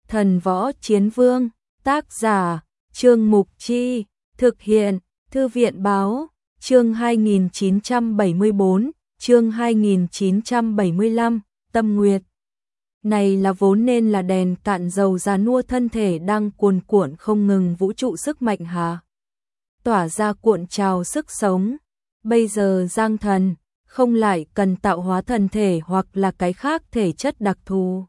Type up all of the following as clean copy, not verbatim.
Thần Võ Chiến Vương, tác giả, Trương Mục Chi, thực hiện, Thư viện báo, chương 2974, chương 2975, Tâm Nguyệt. Này là vốn nên là đèn cạn dầu già nua thân thể đang cuồn cuộn không ngừng vũ trụ sức mạnh hà. Tỏa ra cuộn trào sức sống. Bây giờ Giang Thần không lại cần tạo hóa thần thể hoặc là cái khác thể chất đặc thù.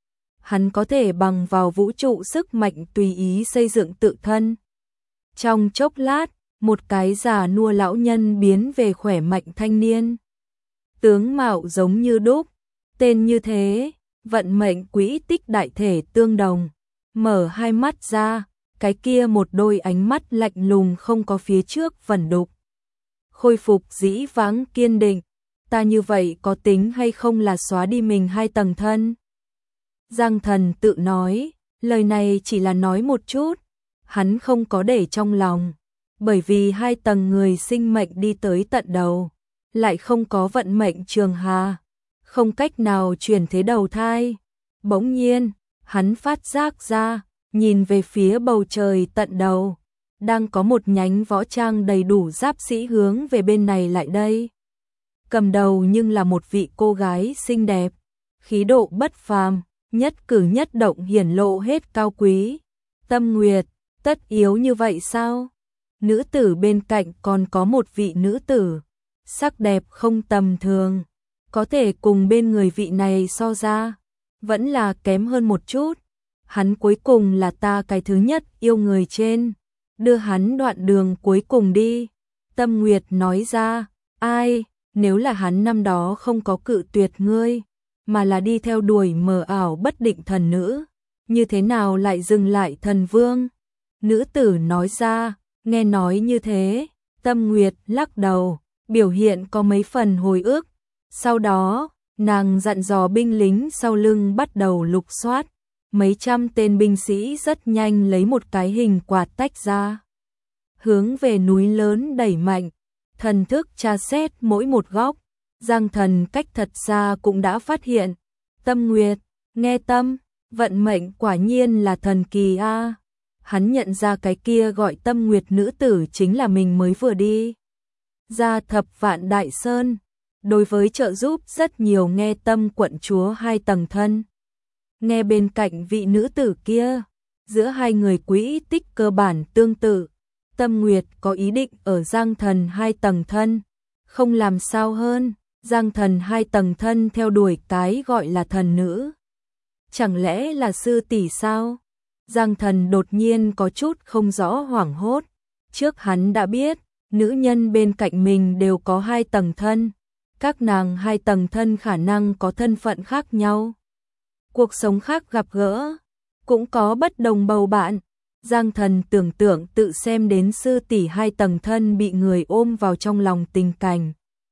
Hắn có thể bằng vào vũ trụ sức mạnh tùy ý xây dựng tự thân. Trong chốc lát, một cái già nua lão nhân biến về khỏe mạnh thanh niên. Tướng mạo giống như đúc, tên như thế, vận mệnh quỹ tích đại thể tương đồng. Mở hai mắt ra, cái kia một đôi ánh mắt lạnh lùng không có phía trước vẩn đục. Khôi phục dĩ vãng kiên định, ta như vậy có tính hay không là xóa đi mình hai tầng thân? Giang Thần tự nói, lời này chỉ là nói một chút, hắn không có để trong lòng, bởi vì hai tầng người sinh mệnh đi tới tận đầu, lại không có vận mệnh trường hà, không cách nào chuyển thế đầu thai. Bỗng nhiên, hắn phát giác ra, nhìn về phía bầu trời tận đầu, đang có một nhánh võ trang đầy đủ giáp sĩ hướng về bên này lại đây. Cầm đầu nhưng là một vị cô gái xinh đẹp, khí độ bất phàm, nhất cử nhất động hiển lộ hết cao quý. Tâm Nguyệt, tất yếu như vậy sao? Nữ tử bên cạnh còn có một vị nữ tử, sắc đẹp không tầm thường, có thể cùng bên người vị này so ra, vẫn là kém hơn một chút. Hắn cuối cùng là ta cái thứ nhất yêu người trên, đưa hắn đoạn đường cuối cùng đi. Tâm Nguyệt nói ra, ai, nếu là hắn năm đó không có cự tuyệt ngươi, mà là đi theo đuổi mờ ảo bất định thần nữ, như thế nào lại dừng lại thần vương? Nữ tử nói ra, nghe nói như thế, Tâm Nguyệt lắc đầu, biểu hiện có mấy phần hồi ức. Sau đó, nàng dặn dò binh lính sau lưng bắt đầu lục soát. Mấy trăm tên binh sĩ rất nhanh lấy một cái hình quạt tách ra, hướng về núi lớn đẩy mạnh, thần thức tra xét mỗi một góc. Giang Thần cách thật xa cũng đã phát hiện, Tâm Nguyệt, nghe tâm, vận mệnh quả nhiên là thần kỳ a. Hắn nhận ra cái kia gọi Tâm Nguyệt nữ tử chính là mình mới vừa đi ra Thập Vạn Đại Sơn, đối với trợ giúp rất nhiều nghe tâm quận chúa hai tầng thân. Nghe bên cạnh vị nữ tử kia, giữa hai người quỹ tích cơ bản tương tự. Tâm Nguyệt có ý định ở Giang Thần hai tầng thân, không làm sao hơn. Giang Thần hai tầng thân theo đuổi cái gọi là thần nữ, chẳng lẽ là sư tỷ sao? Giang Thần đột nhiên có chút không rõ hoảng hốt. Trước hắn đã biết, nữ nhân bên cạnh mình đều có hai tầng thân, các nàng hai tầng thân khả năng có thân phận khác nhau, cuộc sống khác gặp gỡ, cũng có bất đồng bầu bạn. Giang Thần tưởng tượng tự xem đến sư tỷ hai tầng thân bị người ôm vào trong lòng tình cảnh.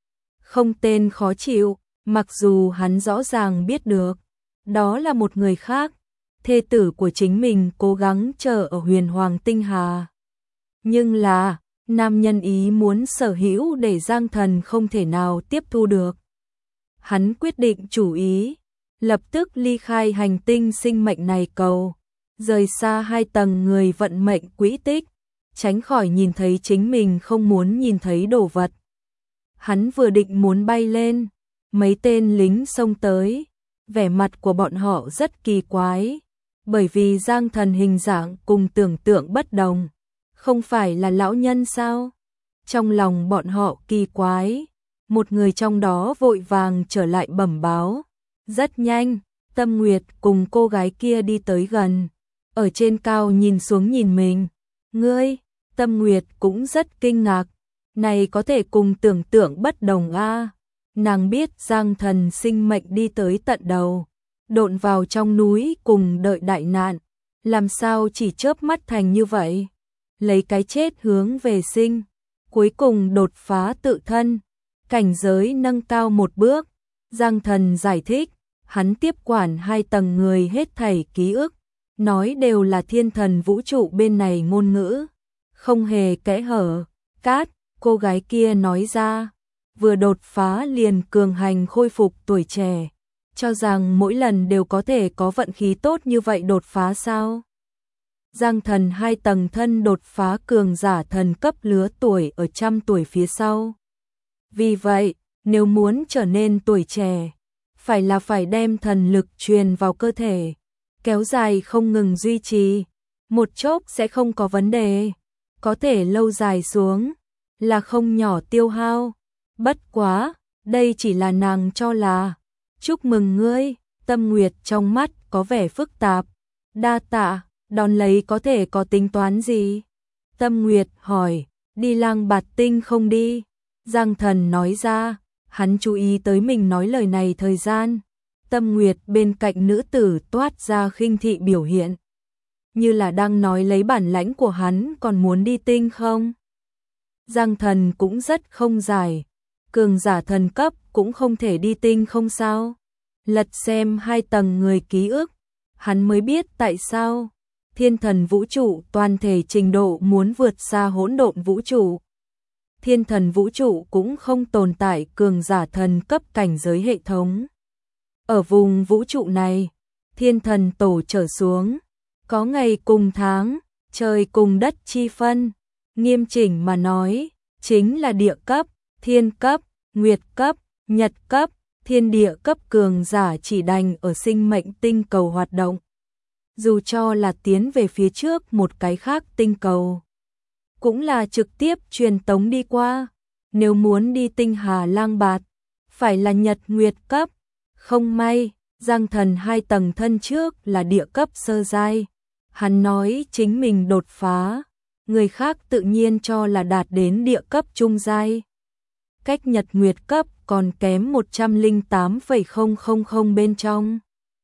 Không tên khó chịu, mặc dù hắn rõ ràng biết được, đó là một người khác, thê tử của chính mình cố gắng chờ ở Huyền Hoàng Tinh Hà. Nhưng là, nam nhân ý muốn sở hữu để Giang Thần không thể nào tiếp thu được. Hắn quyết định chủ ý, lập tức ly khai hành tinh sinh mệnh này cầu, rời xa hai tầng người vận mệnh quỹ tích, tránh khỏi nhìn thấy chính mình không muốn nhìn thấy đồ vật. Hắn vừa định muốn bay lên, mấy tên lính xông tới, vẻ mặt của bọn họ rất kỳ quái, bởi vì Giang Thần hình dạng cùng tưởng tượng bất đồng, không phải là lão nhân sao? Trong lòng bọn họ kỳ quái, một người trong đó vội vàng trở lại bẩm báo. Rất nhanh, Tâm Nguyệt cùng cô gái kia đi tới gần, ở trên cao nhìn xuống nhìn mình. Ngươi, Tâm Nguyệt cũng rất kinh ngạc, này có thể cùng tưởng tượng bất đồng a. Nàng biết Giang Thần sinh mệnh đi tới tận đầu, độn vào trong núi cùng đợi đại nạn, làm sao chỉ chớp mắt thành như vậy, lấy cái chết hướng về sinh, cuối cùng đột phá tự thân, cảnh giới nâng cao một bước. Giang Thần giải thích, hắn tiếp quản hai tầng người hết thảy ký ức, nói đều là thiên thần vũ trụ bên này ngôn ngữ, không hề kẽ hở. Cát, cô gái kia nói ra, vừa đột phá liền cường hành khôi phục tuổi trẻ, cho rằng mỗi lần đều có thể có vận khí tốt như vậy đột phá sao? Giang Thần 2 tầng thân đột phá cường giả thần cấp lứa tuổi ở trăm tuổi phía sau. Vì vậy, nếu muốn trở nên tuổi trẻ, phải đem thần lực truyền vào cơ thể, kéo dài không ngừng duy trì, một chốc sẽ không có vấn đề, có thể lâu dài xuống, là không nhỏ tiêu hao. Bất quá, đây chỉ là nàng cho là. Chúc mừng ngươi, Tâm Nguyệt trong mắt có vẻ phức tạp. Đa tạ, đón lấy có thể có tính toán gì? Tâm Nguyệt hỏi, đi Lang Bạt Tinh không đi? Giang Thần nói ra, hắn chú ý tới mình nói lời này thời gian. Tâm Nguyệt bên cạnh nữ tử toát ra khinh thị biểu hiện. Như là đang nói lấy bản lãnh của hắn còn muốn đi tinh không? Giang Thần cũng rất không giải. Cường giả thần cấp cũng không thể đi tinh không sao? Lật xem 2 tầng người ký ức, hắn mới biết tại sao thiên thần vũ trụ toàn thể trình độ muốn vượt xa hỗn độn vũ trụ. Thiên thần vũ trụ cũng không tồn tại cường giả thần cấp cảnh giới hệ thống. Ở vùng vũ trụ này, thiên thần tổ trở xuống, có ngày cùng tháng, trời cùng đất chi phân, nghiêm chỉnh mà nói, chính là địa cấp, thiên cấp, nguyệt cấp, nhật cấp, thiên địa cấp cường giả chỉ đành ở sinh mệnh tinh cầu hoạt động. Dù cho là tiến về phía trước một cái khác tinh cầu, cũng là trực tiếp truyền tống đi qua. Nếu muốn đi tinh hà Lang Bạt, phải là nhật nguyệt cấp. Không may, Giang Thần 2 tầng thân trước là địa cấp sơ giai. Hắn nói chính mình đột phá, người khác tự nhiên cho là đạt đến địa cấp trung giai. Cách nhật nguyệt cấp còn kém 108,000 bên trong.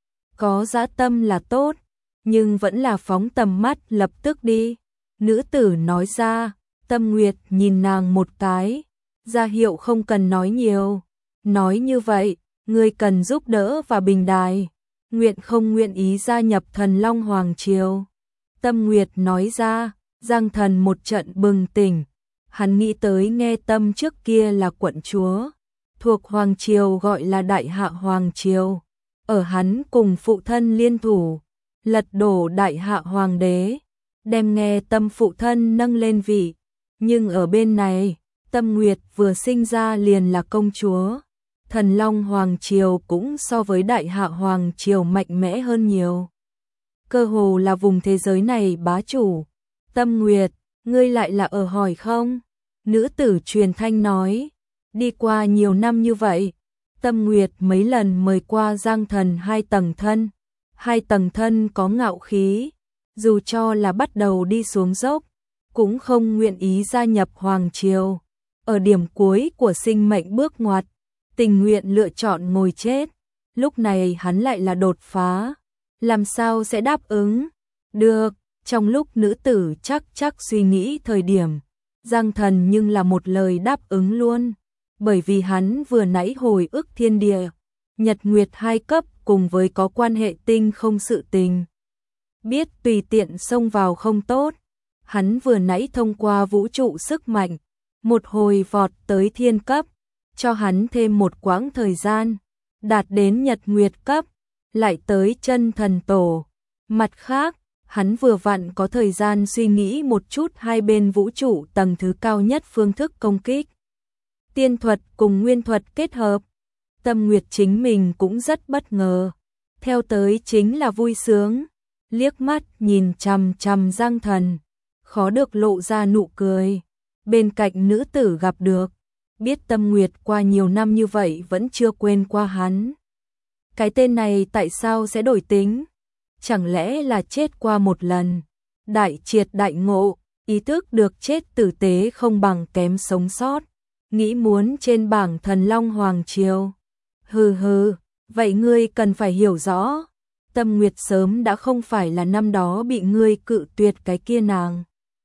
Có dã tâm là tốt, nhưng vẫn là phóng tầm mắt lập tức đi. Nữ tử nói ra, Tâm Nguyệt nhìn nàng một cái, ra hiệu không cần nói nhiều. Nói như vậy, ngươi cần giúp đỡ và bình đài, không nguyện ý gia nhập Thần Long Hoàng Triều. Tâm Nguyệt nói ra, Giang Thần một trận bừng tỉnh. Hắn nghĩ tới nghe Tâm trước kia là quận chúa, thuộc Hoàng Triều gọi là Đại Hạ Hoàng Triều. Ở hắn cùng phụ thân liên thủ, lật đổ Đại Hạ Hoàng đế, đem nghe Tâm phụ thân nâng lên vị. Nhưng ở bên này, Tâm Nguyệt vừa sinh ra liền là công chúa. Thần Long Hoàng Triều cũng so với Đại Hạ Hoàng Triều mạnh mẽ hơn nhiều. Cơ hồ là vùng thế giới này bá chủ. Tâm Nguyệt, ngươi lại là ở hỏi không? Nữ tử truyền thanh nói, đi qua nhiều năm như vậy, Tâm Nguyệt mấy lần mời qua Giang Thần 2 tầng thân. 2 tầng thân có ngạo khí, dù cho là bắt đầu đi xuống dốc, cũng không nguyện ý gia nhập Hoàng Triều. Ở điểm cuối của sinh mệnh bước ngoặt, tình nguyện lựa chọn ngồi chết. Lúc này hắn lại là đột phá, làm sao sẽ đáp ứng? Được, trong lúc nữ tử chắc suy nghĩ thời điểm, Giang Thần nhưng là một lời đáp ứng luôn, bởi vì hắn vừa nãy hồi ức thiên địa, nhật nguyệt 2 cấp cùng với có quan hệ tinh không sự tình. Biết tùy tiện xông vào không tốt, hắn vừa nãy thông qua vũ trụ sức mạnh, một hồi vọt tới thiên cấp, cho hắn thêm một quãng thời gian, đạt đến nhật nguyệt cấp, lại tới chân thần tổ. Mặt khác, hắn vừa vặn có thời gian suy nghĩ một chút hai bên vũ trụ tầng thứ cao nhất phương thức công kích. Tiên thuật cùng nguyên thuật kết hợp. Tâm Nguyệt chính mình cũng rất bất ngờ. Theo tới chính là vui sướng. Liếc mắt nhìn chằm chằm Giang Thần, khó được lộ ra nụ cười. Bên cạnh nữ tử gặp được, biết Tâm Nguyệt qua nhiều năm như vậy vẫn chưa quên qua hắn. Cái tên này tại sao sẽ đổi tính? Chẳng lẽ là chết qua một lần, đại triệt đại ngộ, ý thức được chết tử tế không bằng kém sống sót, nghĩ muốn trên bảng Thần Long Hoàng Triều. Hừ hừ, vậy ngươi cần phải hiểu rõ, Tâm Nguyệt sớm đã không phải là năm đó bị ngươi cự tuyệt cái kia nàng.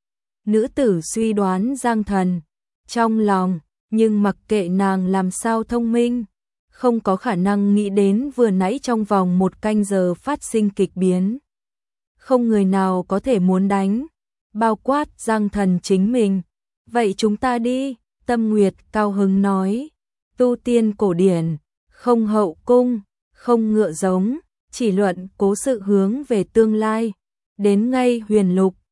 Nữ tử suy đoán Giang Thần trong lòng, nhưng mặc kệ nàng làm sao thông minh, không có khả năng nghĩ đến vừa nãy trong vòng 1 canh giờ phát sinh kịch biến. Không người nào có thể muốn đánh, bao quát Giang Thần chính mình. Vậy chúng ta đi, Tâm Nguyệt cao hứng nói. Tu tiên cổ điển, không hậu cung, không ngựa giống, chỉ luận cố sự hướng về tương lai. Đến ngay Huyền Lục,